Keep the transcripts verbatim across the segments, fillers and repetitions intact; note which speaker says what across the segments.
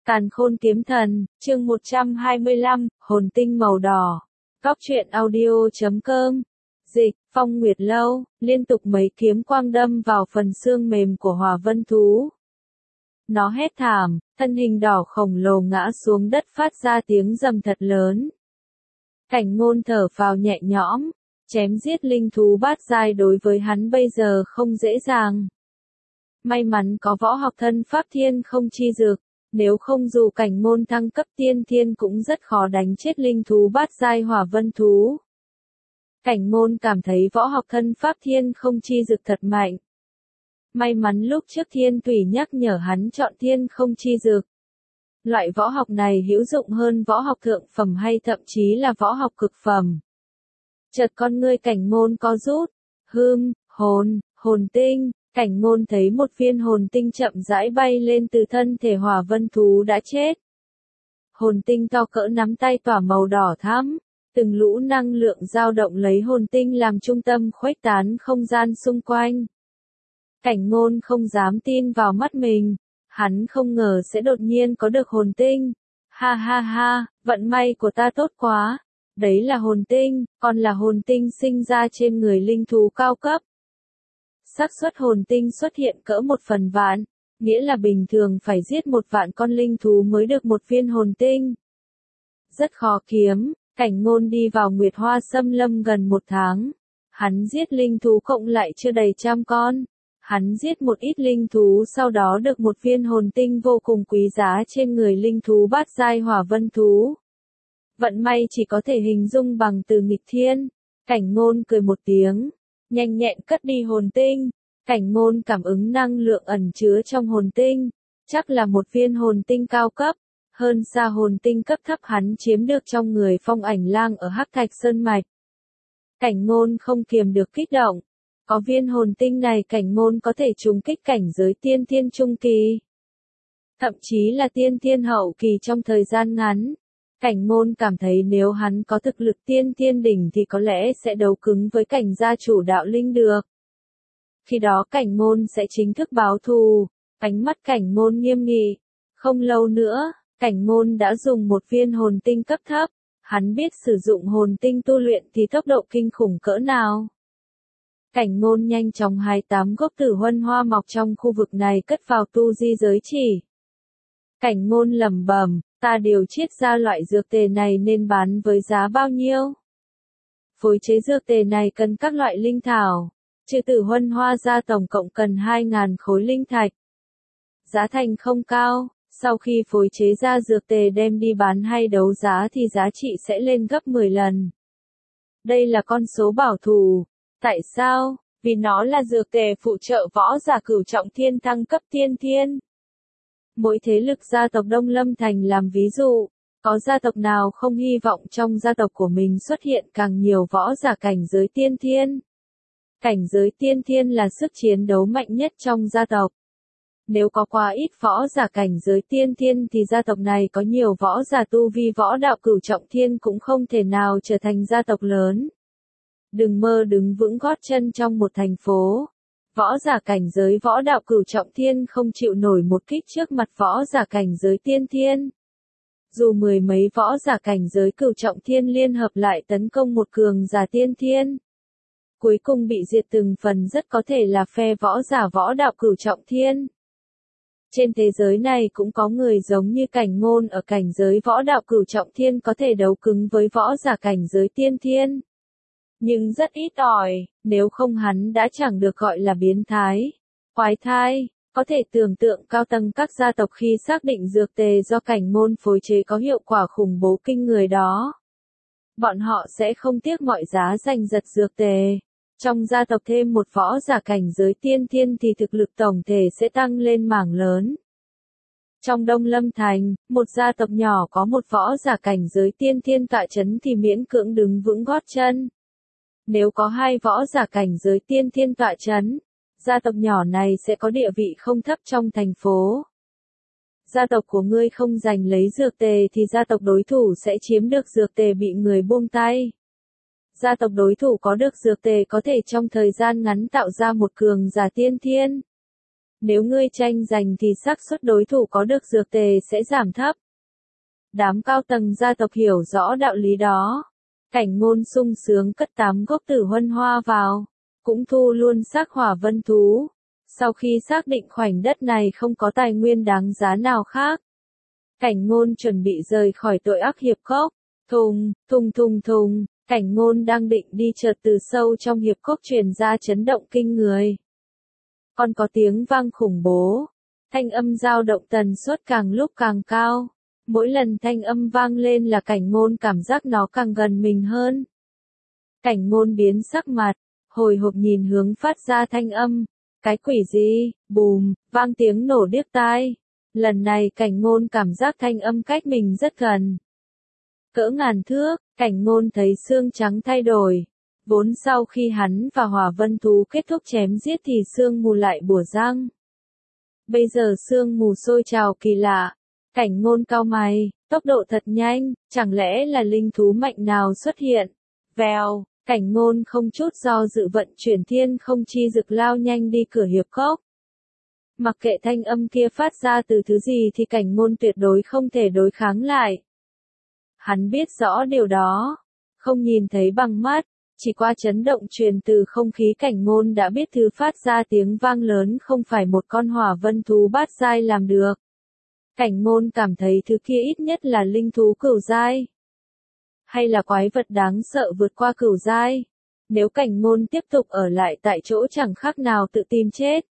Speaker 1: Càn Khôn Kiếm Thần, chương một trăm hai mươi lăm, Hồn Tinh Màu Đỏ. Góc truyện audio chấm com. Dịch, Phong Nguyệt Lâu, liên tục mấy kiếm quang đâm vào phần xương mềm của Hỏa Vân Thú. Nó hét thảm, thân hình đỏ khổng lồ ngã xuống đất phát ra tiếng rầm thật lớn. Cảnh Ngôn thở phào nhẹ nhõm, chém giết linh thú bát giai đối với hắn bây giờ không dễ dàng. May mắn có võ học thân pháp thiên không chi dược, nếu không dù Cảnh Ngôn thăng cấp tiên thiên cũng rất khó đánh chết linh thú bát giai Hỏa Vân Thú. Cảnh Ngôn cảm thấy võ học thân pháp thiên không chi dược thật mạnh. May mắn lúc trước Thiên Tùy nhắc nhở hắn chọn thiên không chi dược. Loại võ học này hữu dụng hơn võ học thượng phẩm hay thậm chí là võ học cực phẩm. Chợt con ngươi Cảnh Ngôn co rút, hừm, hồn, hồn tinh. Cảnh Ngôn thấy một viên hồn tinh chậm rãi bay lên từ thân thể Hỏa Vân Thú đã chết. Hồn tinh to cỡ nắm tay tỏa màu đỏ thắm, từng lũ năng lượng dao động lấy hồn tinh làm trung tâm khuếch tán không gian xung quanh. Cảnh Ngôn không dám tin vào mắt mình, hắn không ngờ sẽ đột nhiên có được hồn tinh. Ha ha ha, vận may của ta tốt quá. Đấy là hồn tinh, còn là hồn tinh sinh ra trên người linh thú cao cấp. Xác suất hồn tinh xuất hiện cỡ một phần vạn, nghĩa là bình thường phải giết một vạn con linh thú mới được một viên hồn tinh. Rất khó kiếm, Cảnh Ngôn đi vào Nguyệt Hoa Xâm Lâm gần một tháng. Hắn giết linh thú cộng lại chưa đầy trăm con. Hắn giết một ít linh thú sau đó được một viên hồn tinh vô cùng quý giá trên người linh thú bát giai Hỏa Vân Thú. Vận may chỉ có thể hình dung bằng từ nghịch thiên. Cảnh Ngôn cười một tiếng, nhanh nhẹn cất đi hồn tinh. Cảnh Ngôn cảm ứng năng lượng ẩn chứa trong hồn tinh, chắc là một viên hồn tinh cao cấp, hơn xa hồn tinh cấp thấp hắn chiếm được trong người Phong Ảnh Lang ở Hắc Thạch Sơn Mạch. Cảnh Ngôn không kiềm được kích động, có viên hồn tinh này Cảnh Ngôn có thể trùng kích cảnh giới tiên thiên trung kỳ, thậm chí là tiên thiên hậu kỳ trong thời gian ngắn. Cảnh Ngôn cảm thấy nếu hắn có thực lực tiên thiên đỉnh thì có lẽ sẽ đấu cứng với cảnh gia chủ Đạo Linh được. Khi đó Cảnh Ngôn sẽ chính thức báo thù. Ánh mắt Cảnh Ngôn nghiêm nghị. Không lâu nữa, Cảnh Ngôn đã dùng một viên hồn tinh cấp thấp. Hắn biết sử dụng hồn tinh tu luyện thì tốc độ kinh khủng cỡ nào. Cảnh Ngôn nhanh chóng hái tám gốc tử huân hoa mọc trong khu vực này cất vào tu di giới chỉ. Cảnh Ngôn lẩm bẩm, ta điều chiết ra loại dược tề này nên bán với giá bao nhiêu? Phối chế dược tề này cần các loại linh thảo, trừ tử huân hoa ra tổng cộng cần hai nghìn khối linh thạch. Giá thành không cao, sau khi phối chế ra dược tề đem đi bán hay đấu giá thì giá trị sẽ lên gấp mười lần. Đây là con số bảo thủ. Tại sao? Vì nó là dược tề phụ trợ võ giả cửu trọng thiên thăng cấp tiên thiên. Mỗi thế lực gia tộc Đông Lâm Thành làm ví dụ, có gia tộc nào không hy vọng trong gia tộc của mình xuất hiện càng nhiều võ giả cảnh giới tiên thiên. Cảnh giới tiên thiên là sức chiến đấu mạnh nhất trong gia tộc. Nếu có quá ít võ giả cảnh giới tiên thiên thì gia tộc này có nhiều võ giả tu vi võ đạo cửu trọng thiên cũng không thể nào trở thành gia tộc lớn. Đừng mơ đứng vững gót chân trong một thành phố. Võ giả cảnh giới võ đạo cửu trọng thiên không chịu nổi một kích trước mặt võ giả cảnh giới tiên thiên. Dù mười mấy võ giả cảnh giới cửu trọng thiên liên hợp lại tấn công một cường giả tiên thiên, cuối cùng bị diệt từng phần rất có thể là phe võ giả võ đạo cửu trọng thiên. Trên thế giới này cũng có người giống như Cảnh Ngôn ở cảnh giới võ đạo cửu trọng thiên có thể đấu cứng với võ giả cảnh giới tiên thiên. Nhưng rất ít ỏi, nếu không hắn đã chẳng được gọi là biến thái, quái thai. Có thể tưởng tượng cao tầng các gia tộc khi xác định dược tề do Cảnh Ngôn phối chế có hiệu quả khủng bố kinh người đó. Bọn họ sẽ không tiếc mọi giá giành giật dược tề. Trong gia tộc thêm một võ giả cảnh giới tiên thiên thì thực lực tổng thể sẽ tăng lên mảng lớn. Trong Đông Lâm Thành, một gia tộc nhỏ có một võ giả cảnh giới tiên thiên tọa chấn thì miễn cưỡng đứng vững gót chân. Nếu có hai võ giả cảnh giới tiên thiên tọa chấn, gia tộc nhỏ này sẽ có địa vị không thấp trong thành phố. Gia tộc của ngươi không giành lấy dược tề thì gia tộc đối thủ sẽ chiếm được dược tề bị người buông tay. Gia tộc đối thủ có được dược tề có thể trong thời gian ngắn tạo ra một cường giả tiên thiên. Nếu ngươi tranh giành thì xác suất đối thủ có được dược tề sẽ giảm thấp. Đám cao tầng gia tộc hiểu rõ đạo lý đó. Cảnh Ngôn sung sướng cất tám gốc tử huân hoa vào, cũng thu luôn xác hỏa vân thú. Sau khi xác định khoảnh đất này không có tài nguyên đáng giá nào khác, Cảnh Ngôn chuẩn bị rời khỏi tội ác hiệp cốc. Thùng, thùng thùng thùng, Cảnh Ngôn đang định đi chợt từ sâu trong hiệp cốc truyền ra chấn động kinh người. Còn có tiếng vang khủng bố, thanh âm dao động tần suất càng lúc càng cao. Mỗi lần thanh âm vang lên là Cảnh Ngôn cảm giác nó càng gần mình hơn. Cảnh Ngôn biến sắc mặt, hồi hộp nhìn hướng phát ra thanh âm. Cái quỷ gì? Bùm, vang tiếng nổ điếc tai. Lần này Cảnh Ngôn cảm giác thanh âm cách mình rất gần. Cỡ ngàn thước, Cảnh Ngôn thấy xương trắng thay đổi. Vốn sau khi hắn và hỏa vân thú kết thúc chém giết thì sương mù lại bủa răng. Bây giờ sương mù sôi trào kỳ lạ. Cảnh Ngôn cau mày, tốc độ thật nhanh, chẳng lẽ là linh thú mạnh nào xuất hiện? Vèo, Cảnh Ngôn không chút do dự vận chuyển thiên không chi dực lao nhanh đi cửa hiệp cốc. Mặc kệ thanh âm kia phát ra từ thứ gì thì Cảnh Ngôn tuyệt đối không thể đối kháng lại. Hắn biết rõ điều đó, không nhìn thấy bằng mắt, chỉ qua chấn động truyền từ không khí Cảnh Ngôn đã biết thứ phát ra tiếng vang lớn không phải một con hỏa vân thú bát giai làm được. Cảnh Ngôn cảm thấy thứ kia ít nhất là linh thú cửu giai, hay là quái vật đáng sợ vượt qua cửu giai. Nếu Cảnh Ngôn tiếp tục ở lại tại chỗ chẳng khác nào tự tìm chết.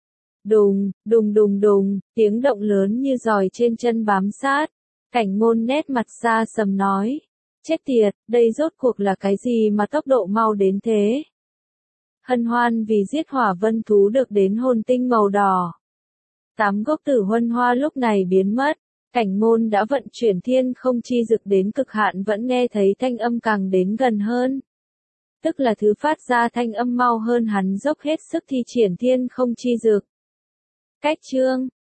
Speaker 1: Đùng, đùng đùng đùng, tiếng động lớn như giòi trên chân bám sát. Cảnh Ngôn nét mặt xa sầm nói, chết tiệt, đây rốt cuộc là cái gì mà tốc độ mau đến thế? Hân hoan vì giết hỏa vân thú được đến hồn tinh màu đỏ. Tám gốc tử huân hoa lúc này biến mất. Cảnh Ngôn đã vận chuyển thiên không chi dực đến cực hạn vẫn nghe thấy thanh âm càng đến gần hơn. Tức là thứ phát ra thanh âm mau hơn hắn dốc hết sức thi triển thiên không chi dực. Cách chương